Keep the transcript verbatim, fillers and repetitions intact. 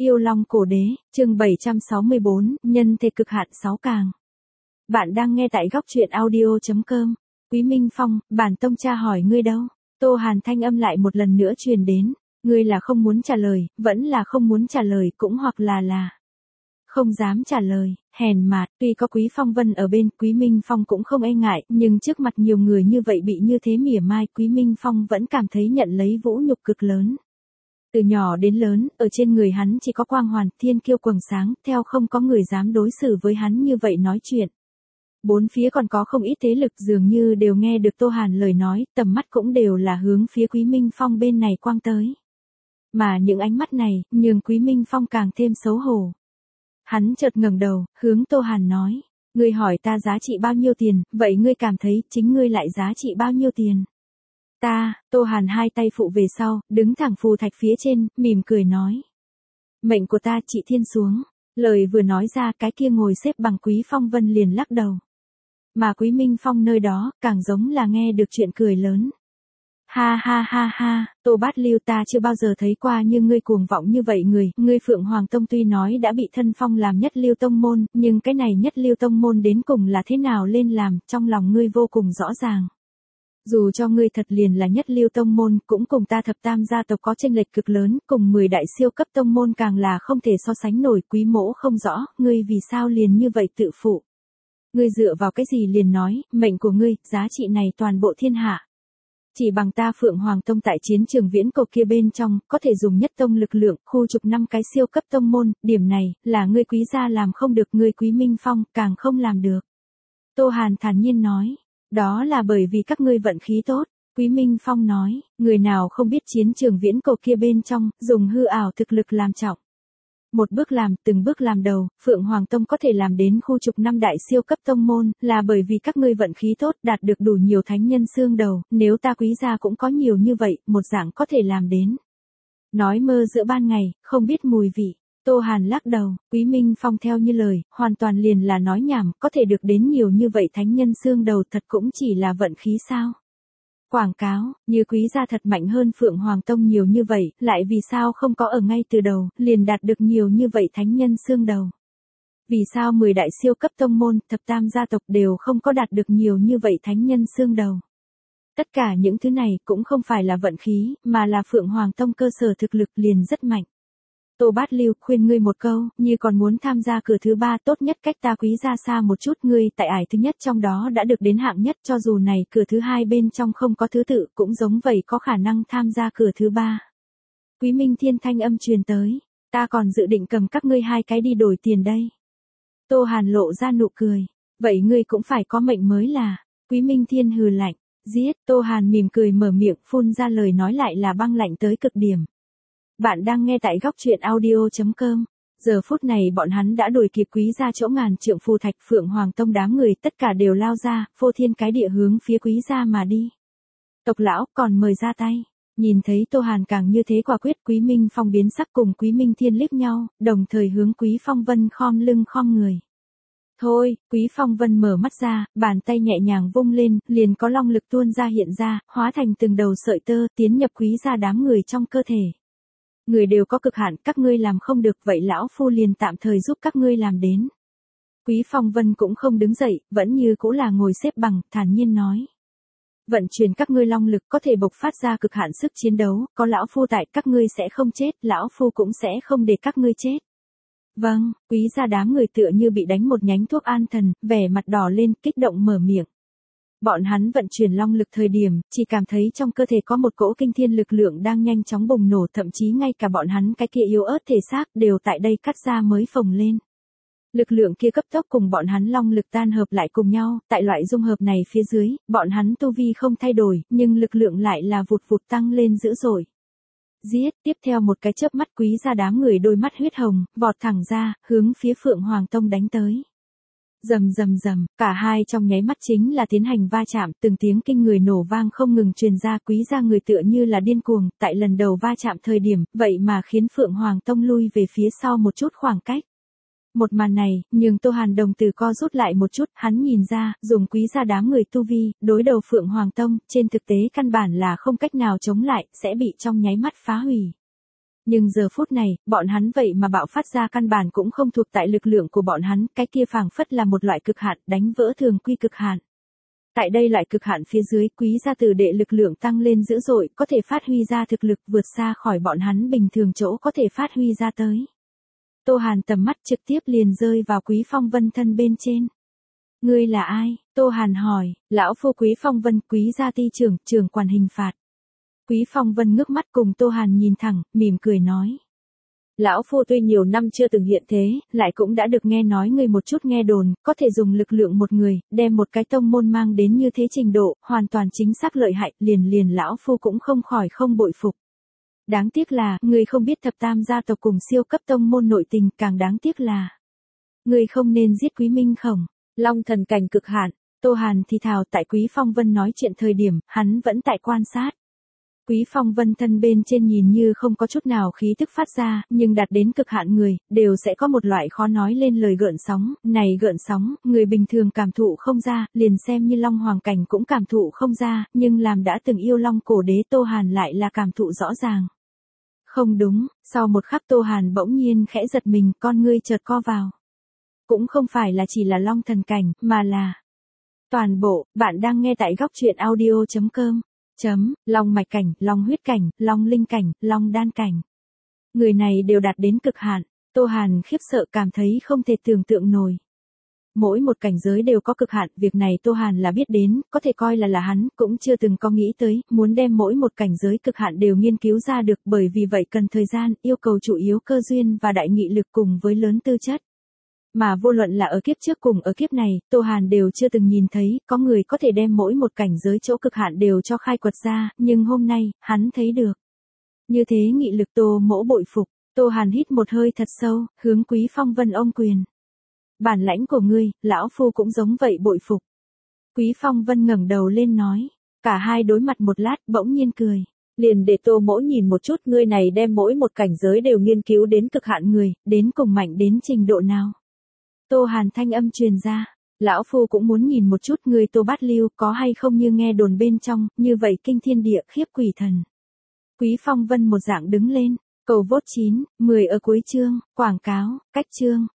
Yêu Long Cổ Đế, chương bảy trăm sáu mươi bốn, nhân thế cực hạn sáu càng. Bạn đang nghe tại góc truyện audio chấm com. Quý Minh Phong, bản tông cha hỏi ngươi đâu? Tô Hàn thanh âm lại một lần nữa truyền đến. Ngươi là không muốn trả lời, vẫn là không muốn trả lời, cũng hoặc là là không dám trả lời, hèn mạt. Tuy có Quý Phong Vân ở bên, Quý Minh Phong cũng không e ngại, nhưng trước mặt nhiều người như vậy bị như thế mỉa mai, Quý Minh Phong vẫn cảm thấy nhận lấy vũ nhục cực lớn. Từ nhỏ đến lớn, ở trên người hắn chỉ có quang hoàn, thiên kiêu quầng sáng, theo không có người dám đối xử với hắn như vậy nói chuyện. Bốn phía còn có không ít thế lực dường như đều nghe được Tô Hàn lời nói, tầm mắt cũng đều là hướng phía Quý Minh Phong bên này quang tới. Mà những ánh mắt này, nhường Quý Minh Phong càng thêm xấu hổ. Hắn chợt ngẩng đầu, hướng Tô Hàn nói, ngươi hỏi ta giá trị bao nhiêu tiền, vậy ngươi cảm thấy chính ngươi lại giá trị bao nhiêu tiền? Ta, Tô Hàn hai tay phụ về sau, đứng thẳng phù thạch phía trên, mỉm cười nói. Mệnh của ta chị thiên xuống. Lời vừa nói ra, cái kia ngồi xếp bằng Quý Phong Vân liền lắc đầu. Mà Quý Minh Phong nơi đó, càng giống là nghe được chuyện cười lớn. Ha ha ha ha, Tô Bát Lưu, ta chưa bao giờ thấy qua như ngươi cuồng vọng như vậy người, ngươi Phượng Hoàng Tông tuy nói đã bị thân phong làm nhất lưu tông môn, nhưng cái này nhất lưu tông môn đến cùng là thế nào lên làm, trong lòng ngươi vô cùng rõ ràng. Dù cho ngươi thật liền là nhất lưu tông môn, cũng cùng ta thập tam gia tộc có chênh lệch cực lớn, cùng mười đại siêu cấp tông môn càng là không thể so sánh nổi. Quý mỗ không rõ, ngươi vì sao liền như vậy tự phụ. Ngươi dựa vào cái gì liền nói, mệnh của ngươi, giá trị này toàn bộ thiên hạ. Chỉ bằng ta Phượng Hoàng Tông tại chiến trường viễn cổ kia bên trong, có thể dùng nhất tông lực lượng, khu trục năm cái siêu cấp tông môn, điểm này, là ngươi Quý gia làm không được, ngươi Quý Minh Phong, càng không làm được. Tô Hàn thản nhiên nói. Đó là bởi vì các ngươi vận khí tốt, Quý Minh Phong nói, người nào không biết chiến trường viễn cổ kia bên trong, dùng hư ảo thực lực làm trọng. Một bước làm, từng bước làm đầu, Phượng Hoàng Tông có thể làm đến khu trục năm đại siêu cấp tông môn, là bởi vì các ngươi vận khí tốt, đạt được đủ nhiều thánh nhân xương đầu, nếu ta Quý gia cũng có nhiều như vậy, một dạng có thể làm đến. Nói mơ giữa ban ngày, không biết mùi vị. Tô Hàn lắc đầu, Quý Minh Phong theo như lời, hoàn toàn liền là nói nhảm, có thể được đến nhiều như vậy thánh nhân xương đầu thật cũng chỉ là vận khí sao. Quảng cáo, như Quý gia thật mạnh hơn Phượng Hoàng Tông nhiều như vậy, lại vì sao không có ở ngay từ đầu, liền đạt được nhiều như vậy thánh nhân xương đầu. Vì sao mười đại siêu cấp tông môn, thập tam gia tộc đều không có đạt được nhiều như vậy thánh nhân xương đầu. Tất cả những thứ này cũng không phải là vận khí, mà là Phượng Hoàng Tông cơ sở thực lực liền rất mạnh. Tô Bát Lưu, khuyên ngươi một câu, như còn muốn tham gia cửa thứ ba, tốt nhất cách ta Quý gia xa một chút, ngươi tại ải thứ nhất trong đó đã được đến hạng nhất, cho dù này cửa thứ hai bên trong không có thứ tự, cũng giống vậy có khả năng tham gia cửa thứ ba. Quý Minh Thiên thanh âm truyền tới, ta còn dự định cầm các ngươi hai cái đi đổi tiền đây. Tô Hàn lộ ra nụ cười, vậy ngươi cũng phải có mệnh mới là. Quý Minh Thiên hừ lạnh, giết. Tô Hàn mỉm cười mở miệng, phun ra lời nói lại là băng lạnh tới cực điểm. Bạn đang nghe tại góc truyện audio chấm com. Giờ phút này bọn hắn đã đuổi kịp Quý gia chỗ ngàn trượng phù thạch, Phượng Hoàng Tông đám người tất cả đều lao ra, phô thiên cái địa hướng phía Quý gia mà đi. Tộc lão, còn mời ra tay. Nhìn thấy Tô Hàn càng như thế quả quyết, Quý Minh Phong biến sắc cùng Quý Minh Thiên liếc nhau, đồng thời hướng Quý Phong Vân khom lưng khom người. Thôi, Quý Phong Vân mở mắt ra, bàn tay nhẹ nhàng vung lên, liền có long lực tuôn ra hiện ra, hóa thành từng đầu sợi tơ, tiến nhập Quý gia đám người trong cơ thể. Người đều có cực hạn, các ngươi làm không được, vậy lão phu liền tạm thời giúp các ngươi làm đến. Quý Phong Vân cũng không đứng dậy, vẫn như cũ là ngồi xếp bằng, thản nhiên nói. Vận chuyển các ngươi long lực có thể bộc phát ra cực hạn sức chiến đấu, có lão phu tại, các ngươi sẽ không chết, lão phu cũng sẽ không để các ngươi chết. Vâng, Quý gia đám người tựa như bị đánh một nhánh thuốc an thần, vẻ mặt đỏ lên, kích động mở miệng. Bọn hắn vận chuyển long lực thời điểm, chỉ cảm thấy trong cơ thể có một cỗ kinh thiên lực lượng đang nhanh chóng bùng nổ, thậm chí ngay cả bọn hắn cái kia yếu ớt thể xác đều tại đây cắt ra mới phồng lên. Lực lượng kia cấp tốc cùng bọn hắn long lực tan hợp lại cùng nhau, tại loại dung hợp này phía dưới, bọn hắn tu vi không thay đổi, nhưng lực lượng lại là vụt vụt tăng lên dữ dội. Giết, tiếp theo một cái chớp mắt Quý gia đám người đôi mắt huyết hồng, vọt thẳng ra, hướng phía Phượng Hoàng Tông đánh tới. Rầm rầm rầm, cả hai trong nháy mắt chính là tiến hành va chạm, từng tiếng kinh người nổ vang không ngừng truyền ra, Quý gia người tựa như là điên cuồng, tại lần đầu va chạm thời điểm, vậy mà khiến Phượng Hoàng Tông lui về phía sau một chút khoảng cách. Một màn này, nhưng Tô Hàn đồng tử co rút lại một chút, hắn nhìn ra, dùng Quý gia đám người tu vi, đối đầu Phượng Hoàng Tông, trên thực tế căn bản là không cách nào chống lại, sẽ bị trong nháy mắt phá hủy. Nhưng giờ phút này, bọn hắn vậy mà bạo phát ra căn bản cũng không thuộc tại lực lượng của bọn hắn, cái kia phảng phất là một loại cực hạn, đánh vỡ thường quy cực hạn. Tại đây loại cực hạn phía dưới, Quý gia tử đệ lực lượng tăng lên dữ dội, có thể phát huy ra thực lực vượt xa khỏi bọn hắn bình thường chỗ có thể phát huy ra tới. Tô Hàn tầm mắt trực tiếp liền rơi vào Quý Phong Vân thân bên trên. Ngươi là ai? Tô Hàn hỏi. Lão phu Quý Phong Vân, Quý gia ty trưởng, trưởng quản hình phạt. Quý Phong Vân ngước mắt cùng Tô Hàn nhìn thẳng, mỉm cười nói. Lão phu tuy nhiều năm chưa từng hiện thế, lại cũng đã được nghe nói người một chút nghe đồn, có thể dùng lực lượng một người, đem một cái tông môn mang đến như thế trình độ, hoàn toàn chính xác lợi hại, liền liền lão phu cũng không khỏi không bội phục. Đáng tiếc là, người không biết thập tam gia tộc cùng siêu cấp tông môn nội tình, càng đáng tiếc là người không nên giết Quý Minh Khổng, Long thần cảnh cực hạn. Tô Hàn thì thào, tại Quý Phong Vân nói chuyện thời điểm, hắn vẫn tại quan sát. Quý Phong Vân thân bên trên nhìn như không có chút nào khí tức phát ra, nhưng đạt đến cực hạn người, đều sẽ có một loại khó nói lên lời gợn sóng, này gợn sóng, người bình thường cảm thụ không ra, liền xem như Long Hoàng cảnh cũng cảm thụ không ra, nhưng làm đã từng yêu Long cổ đế Tô Hàn lại là cảm thụ rõ ràng. Không đúng, sau một khắc Tô Hàn bỗng nhiên khẽ giật mình, con ngươi chợt co vào. Cũng không phải là chỉ là Long thần cảnh, mà là toàn bộ. Bạn đang nghe tại góc truyện audio chấm com. Chấm, Long mạch cảnh, Long huyết cảnh, Long linh cảnh, Long đan cảnh. Người này đều đạt đến cực hạn. Tô Hàn khiếp sợ cảm thấy không thể tưởng tượng nổi. Mỗi một cảnh giới đều có cực hạn, việc này Tô Hàn là biết đến, có thể coi là là hắn, cũng chưa từng có nghĩ tới, muốn đem mỗi một cảnh giới cực hạn đều nghiên cứu ra được, bởi vì vậy cần thời gian, yêu cầu chủ yếu cơ duyên và đại nghị lực cùng với lớn tư chất. Mà vô luận là ở kiếp trước cùng ở kiếp này, Tô Hàn đều chưa từng nhìn thấy, có người có thể đem mỗi một cảnh giới chỗ cực hạn đều cho khai quật ra, nhưng hôm nay, hắn thấy được. Như thế nghị lực Tô mỗ bội phục. Tô Hàn hít một hơi thật sâu, hướng Quý Phong Vân ôm quyền. Bản lãnh của ngươi, lão phu cũng giống vậy bội phục. Quý Phong Vân ngẩng đầu lên nói. Cả hai đối mặt một lát, bỗng nhiên cười. Liền để Tô mỗ nhìn một chút ngươi này đem mỗi một cảnh giới đều nghiên cứu đến cực hạn người, đến cùng mạnh đến trình độ nào. Tô Hàn thanh âm truyền ra, lão phu cũng muốn nhìn một chút người Tô Bát Lưu có hay không như nghe đồn bên trong, như vậy kinh thiên địa khiếp quỷ thần. Quý Phong Vân một dạng đứng lên, cầu vốt chín, mười ở cuối chương, quảng cáo, cách chương.